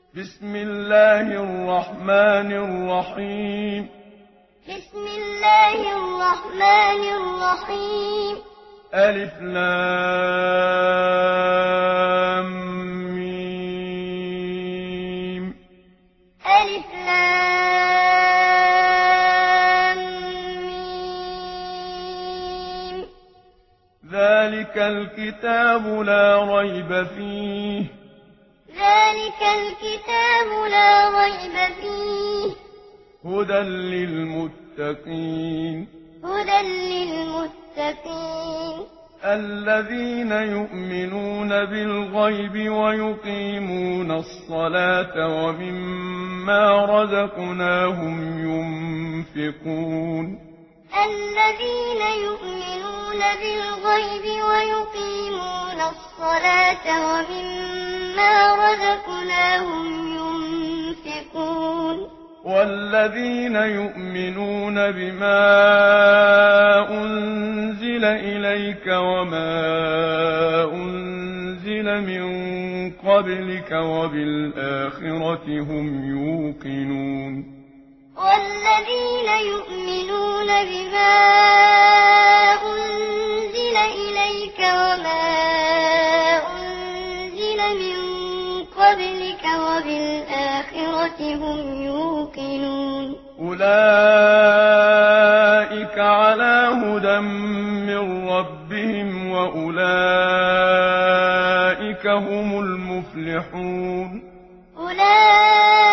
بسم الله الرحمن الرحيم. بسم الله الرحمن الرحيم. ألف لام ميم. ألف لام ميم. ذلك الكتاب لا ريب فيه. ذلك الكتاب لا ريب فيه. هدى للمتقين. هدى للمتقين. الذين يؤمنون بالغيب ويقيمون الصلاة ومما رزقناهم ينفقون. الذين يؤمنون بالغيب ويقيمون الصلاة ومما رزقناهم ينفقون. والذين يؤمنون بما أنزل إليك وما أنزل من قبلك وبالآخرة هم يوقنون. والذين يؤمنون بما أنزل إليك وما أنزل من قبلك وبالآخرة هم يوقنون. أولئك على هدى من ربهم وأولئك هم المفلحون. أولئك